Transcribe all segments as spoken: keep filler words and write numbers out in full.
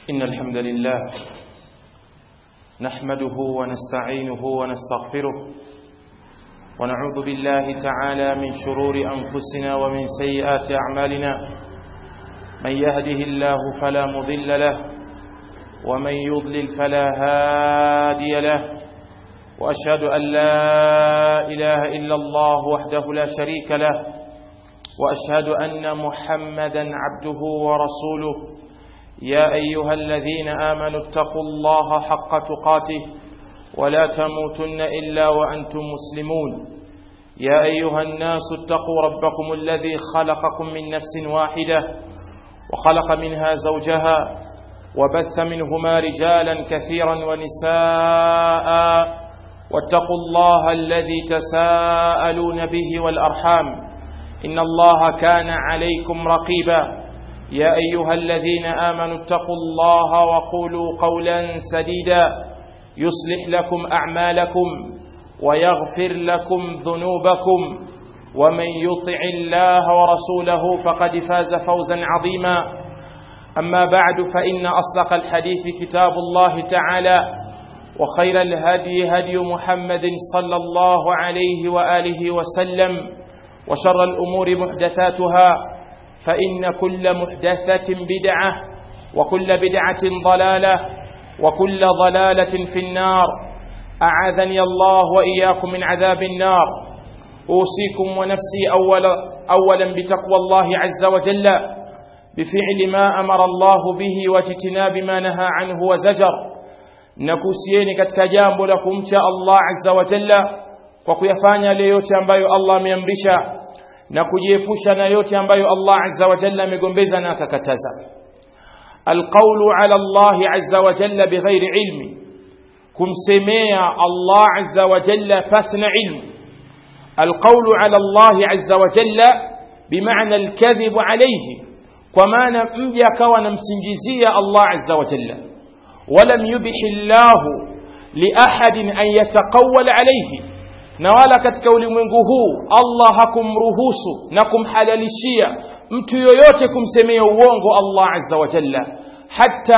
إن الحمد لله نحمده ونستعينه ونستغفره ونعوذ بالله تعالى من شرور أنفسنا ومن سيئات أعمالنا. من يهده الله فلا مضل له ومن يضلل فلا هادي له، وأشهد أن لا إله إلا الله وحده لا شريك له، وأشهد أن محمدا عبده ورسوله. يا أيها الذين آمنوا اتقوا الله حق تقاته ولا تموتن إلا وأنتم مسلمون. يا أيها الناس اتقوا ربكم الذي خلقكم من نفس واحدة وخلق منها زوجها وبث منهما رجالا كثيرا ونساء، واتقوا الله الذي تساءلون به والأرحام إن الله كان عليكم رقيبا. يا أيها الذين آمنوا اتقوا الله وقولوا قولا سديدا يصلح لكم أعمالكم ويغفر لكم ذنوبكم، ومن يطع الله ورسوله فقد فاز فوزا عظيما. أما بعد، فإن أصدق الحديث كتاب الله تعالى، وخير الهدي هدي محمد صلى الله عليه وآله وسلم، وشر الأمور محدثاتها، فإن كل محدثة بدعة وكل بدعة ضلالة وكل ضلالة في النار. أعاذني الله وإياكم من عذاب النار. أوصيكم ونفسي أولا, أولا بتقوى الله عز وجل، بفعل ما أمر الله به واجتناب ما نهى عنه وزجر. نكوسيني katika jambo la kumcha Allah azza wa jalla kwa kuyafanya yale yote ambayo Allah ameamrisha na kujiepusha na yote ambayo Allah azza wa jalla amegombeza na akakataza. Alqawlu ala Allah azza wa jalla bighairi ilmi, kumsemea Allah azza wa jalla fasna ilmu. Alqawlu ala Allah azza wa jalla bimaana alkadhib alayhi, kwa maana mja akawa anamsingizia Allah azza wa jalla. Walam yubihi Allah li ahadin an yataqawwala alayhi, na wala katika ulimwengu huu Allah hakumruhusu na kumhalalishia mtu yoyote kumsemea uongo Allah azza wa jalla. Hatta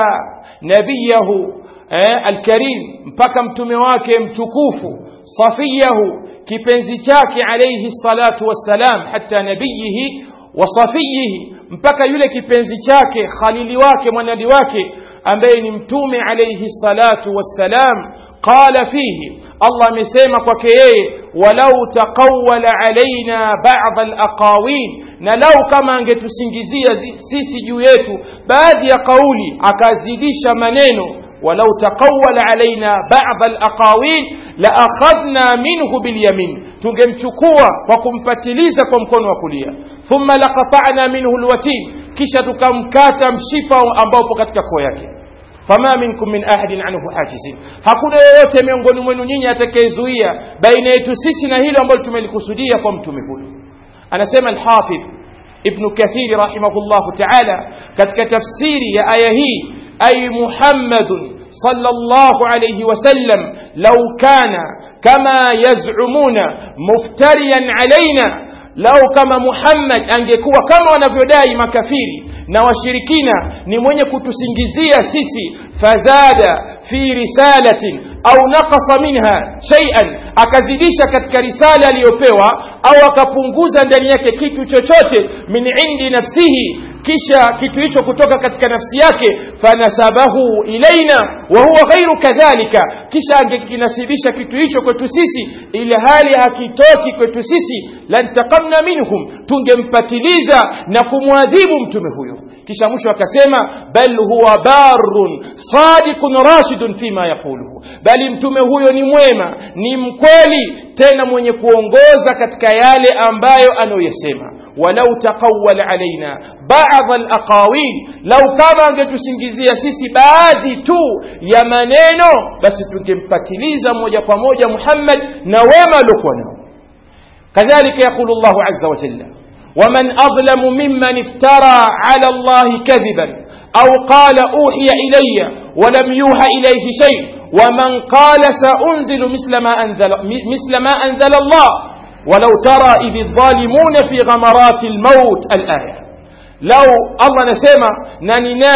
nabiyahu eh, alkarim, mpaka mtume wake mtukufu, safiyahu, kipenzi chake alayhi salatu wassalam, hatta nabiyihi wa safiyihi, mpaka yule kipenzi chake, khalili wake, mwanadi wake ambaye ni mtume alayhi salatu wassalam. Qala fihi, Allah amesema kwake yeye, walau taqawwala alaina ba'd al-aqawil, na lau kama angetusingizia sisi juu yetu baadhi ya kauli akazidisha maneno, walau taqawwala alaina ba'd al-aqawil la akhadna minhu bil yamin, tungemchukua kwa kumpatiliza kwa mkono wa kulia. Thumma laqata'na minhu al-watin, kisha tukamkata mshipa ambao upo katika koo yake. Fama minkum min ahadin anhu hajizin, hakuna yeyote miongoni mwenu nyinyi atakayezuia baina yetu sisi na hilo ambalo tumelikusudia kwa mtume huyu. Anasema al-Hafidh Ibn Kathir rahimahullahu ta'ala katika tafsiri ya aya hii, ay Muhammadun sallallahu alayhi wasallam law kana kama yaz'umuna muftariyan alaina, lau kama Muhammad angekuwa kama wanavyodai makafiri na washirikina ni mwenye kutusingizia sisi, fazada fi risalatin au naqasa minha shay'an, akazidisha katika risala aliyopewa au akapunguza ndani yake kitu chochote, min indi nafsihi, kisha kitu hicho kutoka katika nafsi yake, fanasabahu ilaina wa huwa ghairu kadhalika, kisha angekinasibisha kitu hicho kwetu sisi ile hali hakitoki kwetu sisi, lantaqamna minhum, tungempatiliza na kumwadhibu mtume huyo. Kisha mwisho akasema, bal huwa barun sadiqun rashidun fima yaquluhu, bali mtume huyo ni mwema, ni mkweli, tena mwenye kuongoza katika yale ambayo anoyesema. Walau taqawwala alaina ba'd al-aqawil, lau kama angetusingizia sisi baadhi tu ya maneno, basi tungempatiliza moja kwa moja Muhammad na wema alikuwa nao. Kadhalika yaqulu Allahu azza wa jalla, ومن أظلم ممن افترى على الله كذبا أو قال أوحي إلي ولم يوحى إليه شيء ومن قال سأنزل مثل ما أنزل, مثل ما أنزل الله ولو ترى إذ الظالمون في غمرات الموت. الآية. لو الله نسمع ناني ناني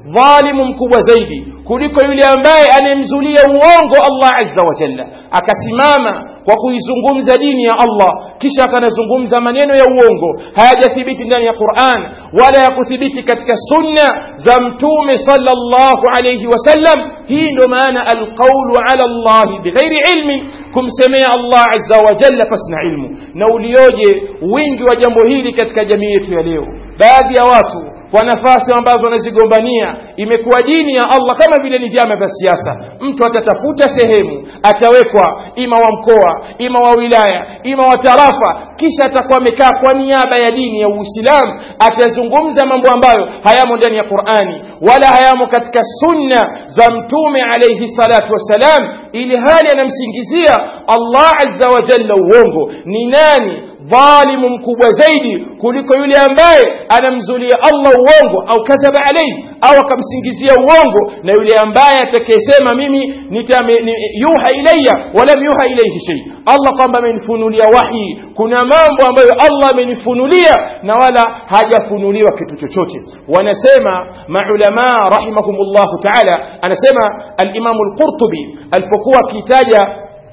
dhalimu mkubwa zaidi kuliko yule ambaye anemzulia uongo Allah azza wa jalla, akasimama kwa kuizungumza dini ya Allah kisha akanazungumza maneno ya uongo hayajathibiti ndani ya Qur'an wala ya kuthibiti katika sunna za mtume sallallahu alayhi wasallam. Hii ndo maana alqawlu ala Allah bighairi ilmi, kumsemea Allah azza wa jalla pasina ilmu. Na ulioje wingi wa jambo hili katika jamii yetu ya leo. Baadhi ya watu kwa nafasi ambazo wanazigombania imekuwa dini ya Allah kama vile ni vyama vya siasa. Mtu atatafuta sehemu atawekwa ima wa mkoa, ima wa wilaya, ima wa tarafa, kisha atakuwa amekaa kwa niaba ya dini ya Uislamu, atazungumza mambo ambayo hayamo ndani ya Qur'ani wala hayamo katika sunna za mtume alayhi salatu wasalam, ili hali anamsingizia Allah azza wa jalla uongo. Ni nani dhalimu mkubwa zaidi kuliko yule ambaye anamzulia Allah uongo au kadhaba alayhi au akamsingizia uongo, na yule ambaye atakayesema mimi nitame ni, yuha ilayya wala yuha ilayhi shay, Allah kwamba amenifunulia wahi, kuna mambo ambayo Allah amenifunulia na wala hajafunuliwa kitu chochote. Wanasema maulama rahimahumullahu ta'ala, anasema al-Imam al-Qurtubi alipokuwa kitaja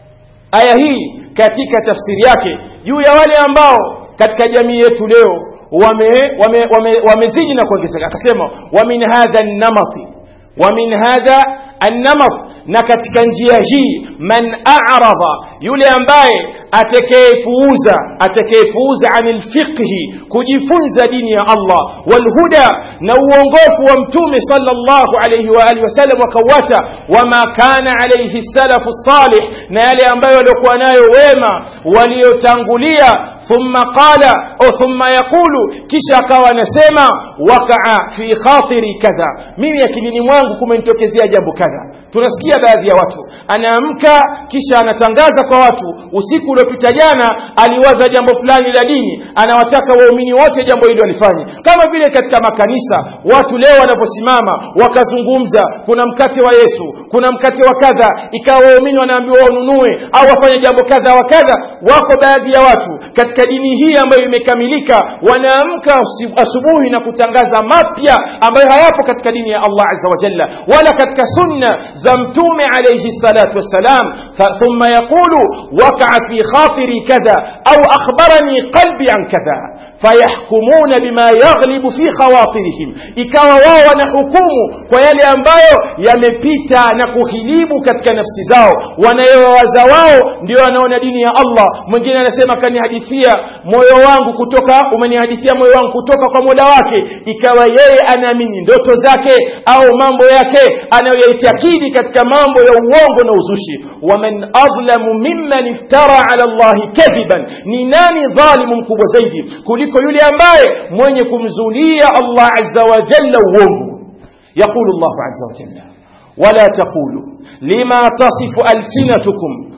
aya hii katika tafsiri yake juu ya wale ambao katika jamii yetu leo wamezidi wame, wame, wame na kuongezeka, akasema wa min hadha an-namati wa min hadha an-namat, na katika njia hii man a'rada, yule ambaye atakayepuuza atakayepuuza anil fiqhi, kujifunza dini ya Allah, wal huda, na uongofu wa mtume sallallahu alayhi wa alihi wasallam, wakawata wama kana alayhi salafu salih, na yale ambayo walikuwa nayo wema waliotangulia. Thumma qala au thumma yaqulu, kisha akawa anasema wakaa fi khatiri kadha, mimi akilini mwangu kumenitokezea jambo kadha. Tunasikia baadhi ya watu anaamka kisha anatangaza kwa watu, usiku uliopita jana aliwaza jambo fulani la dini, anawataka waumini wote jambo hilo walifanye. Kama vile katika makanisa watu leo wanaposimama wakazungumza kuna mkate wa Yesu, kuna mkate wa kadha, ikawa waumini wanaambiwa wanunue au wafanye jambo kadha wa kadha. Wako baadhi ya watu katika dini hii ambayo imekamilika wanaamka asubuhi na kutangaza mapya ambayo hayapo katika dini ya Allah azza wa jalla wala katika sunna za mtume alayhi salatu wassalam. Thumma yaqulu waqa'a fi khatiri kadha au akhbarani qalbi an kadha, fayahkumuna bima yaghlibu fi khawatirihim, ikawa wao wanahukumu kwa yale ambayo yamepita na kuhilibu katika nafsi zao, wanayowaza wao ndio wanaona dini ya Allah. Mwingine anasema kanihadithia moyo wangu kutoka, umenihadithia moyo wangu kutoka kwa Mola wake, ikawa yeye anaamini ndoto zake au mambo yake anayoitakidi katika mambo ya uongo na uzushi. Waman adlamu mimman iftara ala Allahi kadhiban, ni nani dhalimu mkubwa zaidi kuliko yule ambaye mwenye kumzulia Allah azza wa jalla uongo. Yaqulu Allah azza wa jalla wala taqulu lima tasifu alsinatukum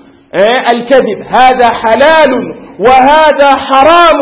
الكذب هذا حلال وهذا حرام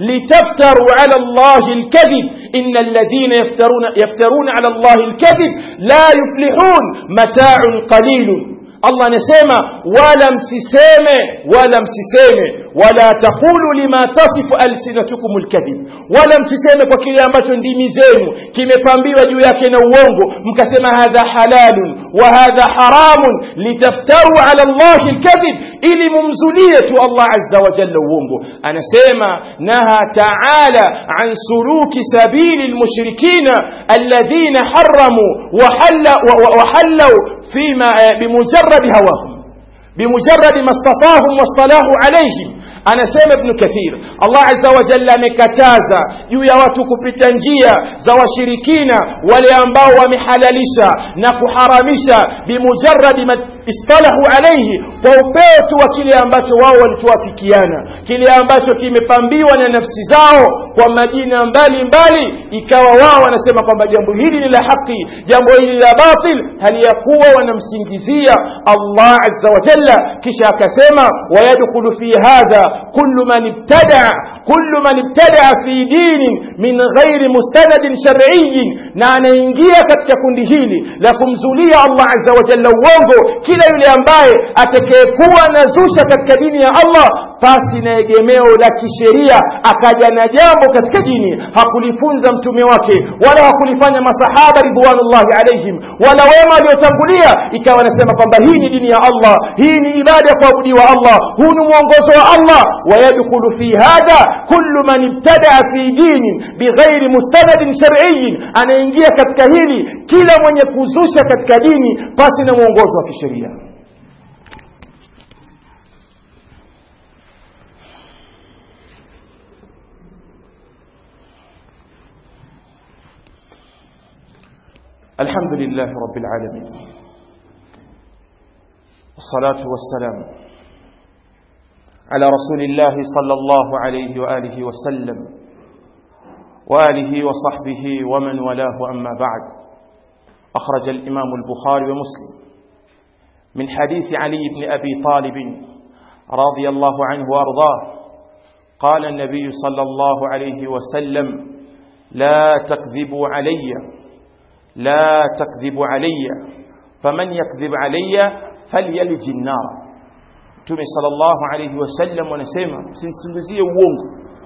لتفتروا على الله الكذب إن الذين يفترون, يفترون على الله الكذب لا يفلحون متاع قليل. Allah anasema wala msiseme wala msiseme wala taqulu lima tasifu alsinatukumul kadhib, wala msiseme kwa kile ambacho ndimi zenu kimepambiwa juu yake na uongo, mkasema hadha halalun wa hadha haramun litaftaru ala Allahi alkadhib, ili mumzulie tu Allah azza wa jalla uongo. Anasema naha ta'ala an suluki sabili almushrikina alladhina harramu wa halla wa hallu fima bimujarrad هواهم بمجرد ما اصطفاهم واصطلاه عليهم. Anasema Ibn Kathir, Allah azza wa jalla amekataza juu ya watu kupita njia za washirikina wale ambao wamehalalisha na kuharamisha bimujarradi ma istalahu alayhi, kwa upeo tu wa kile ambacho wao walituafikiana, kile ambacho kimepambiwa na nafsi zao kwa majina mbalimbali, ikawa wao wanasema kwamba jambo hili ni la haki, jambo hili la batil, hali ya kuwa wanamsingizia Allah azza wa jalla. Kisha akasema wayadkhulu fi hadha kullu man ibtada kullu man ibtada fi dinin min ghairi mustanadin shar'iyyin, na anaingia katika kundi hili la kumzulia Allah azza wa jalla uongo kila kila yule ambaye atakayekuwa nazusha katika dini ya Allah pasi na egemeo la kisheria, akaja na jambo katika dini hakulifunza mtume wake wala hakulifanya masahaba ridwanullahi alaihim wala wema waliotangulia, ikawa nasema kwamba hii ni dini ya Allah, hii ni ibada ya kuabudiwa Allah, huu ni mwongozo wa Allah. Wayadkhulu fi hadha kullu man ibtadaa fi dinin bighairi mustanadin shar'iyyin, anaingia katika hili kila mwenye kuzusha katika dini pasi na mwongozo wa kisheria. الحمد لله رب العالمين، والصلاة والسلام على رسول الله صلى الله عليه وآله وسلم وآله وصحبه ومن والاه، أما بعد. أخرج الإمام البخاري ومسلم من حديث علي بن أبي طالب رضي الله عنه وأرضاه قال النبي صلى الله عليه وسلم: لا تكذبوا علي لا تكذب علي فمن يكذب علي فليلج النار. Mtume sallallahu alayhi wasallam anasema, msisingizie uongo,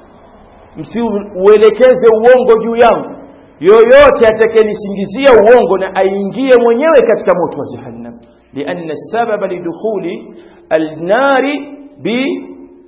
msiuelekeze uongo juu yangu. Yoyote atakayenisingizia uongo na aingie mwenyewe katika moto wa jahannam, lianna sababa lidukhuli al-nari bi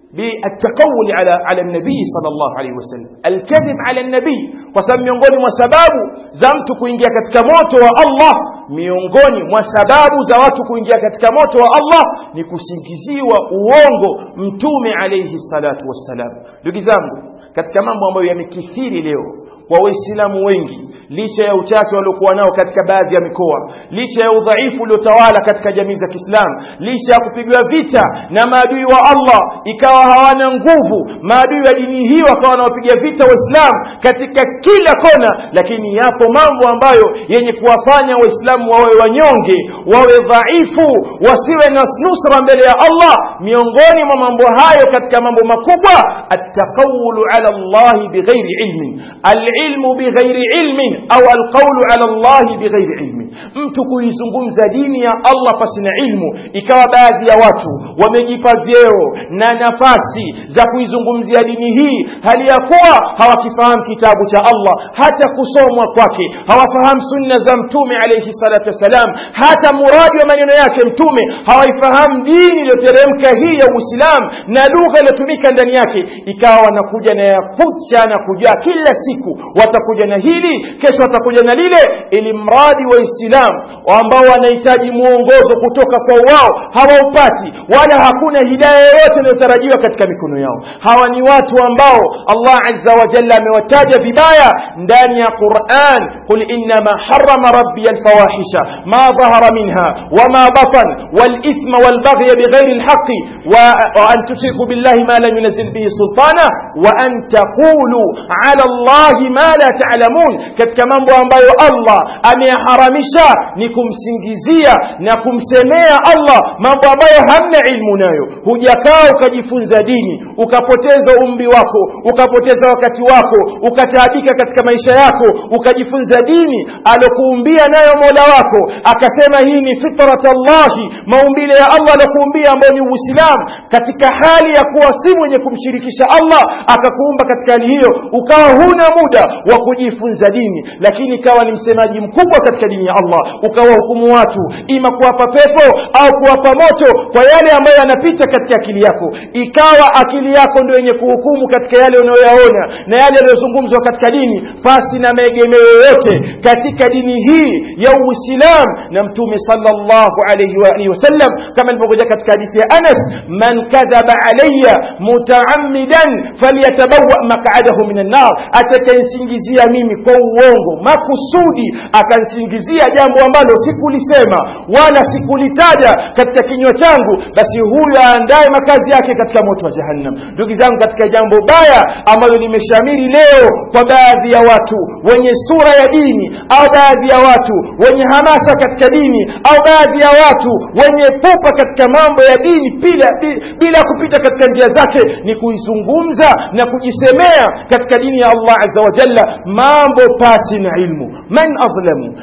بالتقول على على النبي صلى الله عليه وسلم، الكذب على النبي. kwa sababu miongoni mwa sababu za mtu kuingia katika moto wa Allah, miongoni mwa sababu za watu kuingia katika moto wa Allah ni kusingiziwa uongo mtume alayhi salatu wassalam. Ndugu zangu, katika mambo ambayo yamekithiri leo kwa waislamu wengi, licha ya uchache waliokuwa nao katika baadhi ya mikoa, licha ya udhaifu uliotawala katika jamii za Kiislamu, licha ya kupigwa vita na maadui wa Allah ikawa hawana nguvu, maadui wa dini hii wakawa wanawapiga vita waislamu katika kila kona, lakini yapo mambo ambayo yenye kuwafanya waislamu wawe wanyonge, wawe dhaifu, wasiwe na nusra mbele ya Allah. Miongoni mwa mambo hayo katika mambo makubwa, at-taqawlu ala Allah bighairi ilmin, al-ilmu bighairi ilmin au al-qawlu ala Allah bighairi ilmin. Mtu kuizungumza dini ya Allah pasina ilmu, ikawa baadhi ya watu wamejipa vyeo na nafasi za kuizungumzia dini hii hali ya kuwa hawakifahamu kitabu cha Allah, hata kusomwa kwake, hawafahamu sunna za mtume alayhi salatu wasalam, hata muradi wa maneno yake mtume hawaifahamu dini iliyoteremka hii ya Uislamu na lugha iliyotumika ndani yake. Ikawa wanakuja na ya kucha na kuja kila siku, watakuja na hili, kesho watakuja na lile, ili mradi wa Uislamu ambao wanahitaji muongozo kutoka kwa wao hawaupati, wala hakuna hidayah yoyote inayotarajiwa katika mikono yao. Hawa ni watu ambao Allah azza wa jalla amewataja vibaya ndani ya Qur'an: qul inna ma harrama rabbi al-fawahisha ma dhahara minha wa ma batan wal ithma wal baghy bighayri al-haqq wa an tushriku billahi ma lam yunzil bihi sultana wa an taqulu ala Allahi ma la ta'lamun. Katika mambo ambayo Allah ameharamisha ni kumsingizia na kumsemea Allah mambo ambayo hamna ilmu nayo. Hujakaa ukajifunza dini, ukapoteza umri wako, ukapoteza wakati wako, ukataabika katika maisha yako, ukajifunza dini alokuumbia nayo Mola wako, akasema hii ni fitratallahi, maumbile ya Allah alokuumbia ambayo ni Uislamu, katika hali ya kuwa si mwenye kumshirikisha Allah, akakuumba katika hali hiyo, ukawa huna muda wa kujifunza dini, lakini ikawa ni msemaji mkubwa katika dini ya Allah, ukawa hukumu watu ima kuwapa pepo au kuwapa moto kwa yale ambayo yanapita katika akili yako. Ikawa akili yako ndio yenye kuhukumu katika yale unayoyaona na yale yanayozungumzwa katika dini, pasi na maegemeo yote katika dini hii ya Uislamu na Mtume sallallahu alayhi wa alihi wasallam, kama ilivyokuja katika hadithi ya Anas: man kadhaba alayya mutaammidan falyatabawwa maq'adahu minan nar. Atakayesingizia mimi kwa uongo makusudi, akansingizia jambo ambalo sikulisema wala sikulitaja katika kinywa changu, basi huyo aandae makazi yake katika moto wa jahannam. Ndugu zangu, katika jambo baya ambalo limeshamiri leo kwa baadhi ya watu wenye sura ya dini, au baadhi ya watu wenye hamasa katika dini, au baadhi ya watu wenye pupa katika mambo ya dini bila, bila kupita katika njia zake, ni kuizungumza na kujisemea katika dini ya Allah azza wa jalla mambo pasi na ilmu. Man adlamu mimman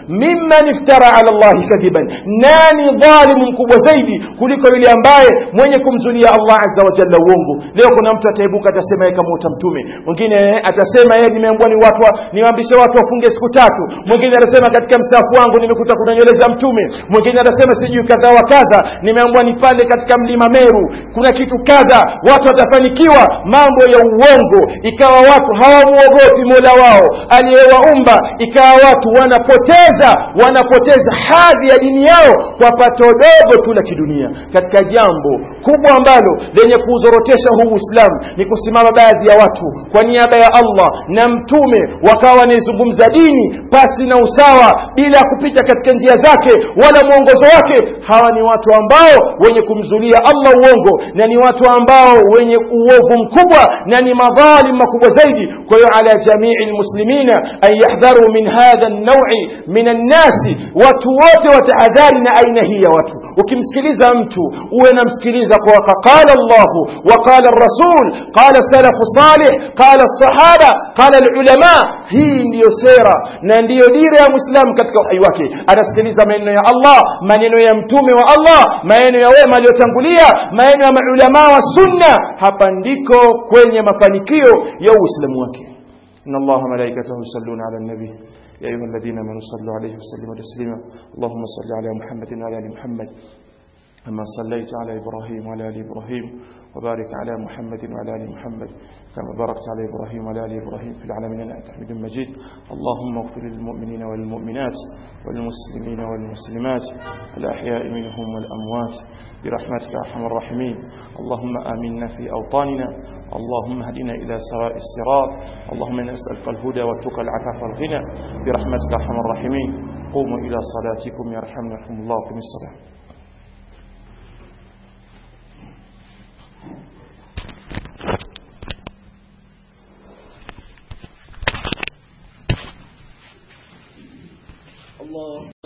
man iftara ala Allah kadhiban, nani dhalimu mkubwa zaidi kuliko yule ambaye mwenye kumzulia Allah azza wa jalla uongo. Leo kuna mtu ataibuka atasema yeye kama mtume, mwingine atasema yeye nimeambiwa ni watu niwaambishe watu wafunge siku tatu, mwingine atasema katika msafu wangu nimekuta kuna nywele za mtume, mwingine atasema sijui kadha wa kadha, nimeambiwa ni pale katika mlima Meru kuna kitu kadha. Watu watafanikiwa mambo ya uongo, ikawa watu hawamuogopi Mola wao aliyewaumba, ikawa watu wanapoteza wanapoteza hadhi ya dini yao kwa pato dogo tu la kidunia. Katika jambo kubwa ambalo lenye kuzorotesha huu Uislamu ni kusimama baadhi ya watu kwa niaba ya Allah na mtume wakawa wanazungumza dini pasi na usawa, bila kupita katika njia zake wala mwongozo wake. Hawa ni watu ambao wenye kumzulia Allah uongo, na ni watu ambao wenye uovu mkubwa, na ni madhalim makubwa zaidi. Kwa hiyo ala jamii almuslimina an yahdharu min hadha an-naw'i min an-nasi, watu wote watahadhari na aina hii ya watu. Ukimsikiliza mtu uwe namsikiliza kwa qala Allah wa qala ar-rasul, qala salafu salih, qala as-sahaba, qala al-ulama. Hii ndiyo sera na ndiyo dira ya Muislamu katika uhai wake. Anasikiliza maneno ya Allah, maneno ya mtume wa Allah, maneno ya wema waliotangulia, maneno ya maulama wa sunna. Hapa ndiko kwenye mafanikio ya Uislamu wake. inna Allaha malaikatahu yusalluna ala an-nabi ya ayyuhalladhina amanu sallu alayhi wa sallimu taslima. Allahumma salli ala Muhammadin wa ala ali Muhammad كما صليت على إبراهيم وعلى آل إبراهيم وبارك على محمد وعلى آل محمد كما باركت على إبراهيم وعلى آل إبراهيم في العالمين إنك حميد مجيد. اللهم اغفر للمؤمنين والمؤمنات والمسلمين والمسلمات الأحياء منهم والأموات برحمتك يا أرحم الراحمين. اللهم آمنا في أوطاننا، اللهم اهدنا إلى سواء الصراط، اللهم نسألك الهدى والتقى العفاف والغنى برحمتك يا أرحم الراحمين. قوموا إلى صلاتكم يرحمنا الله وقم الصلاة. Allah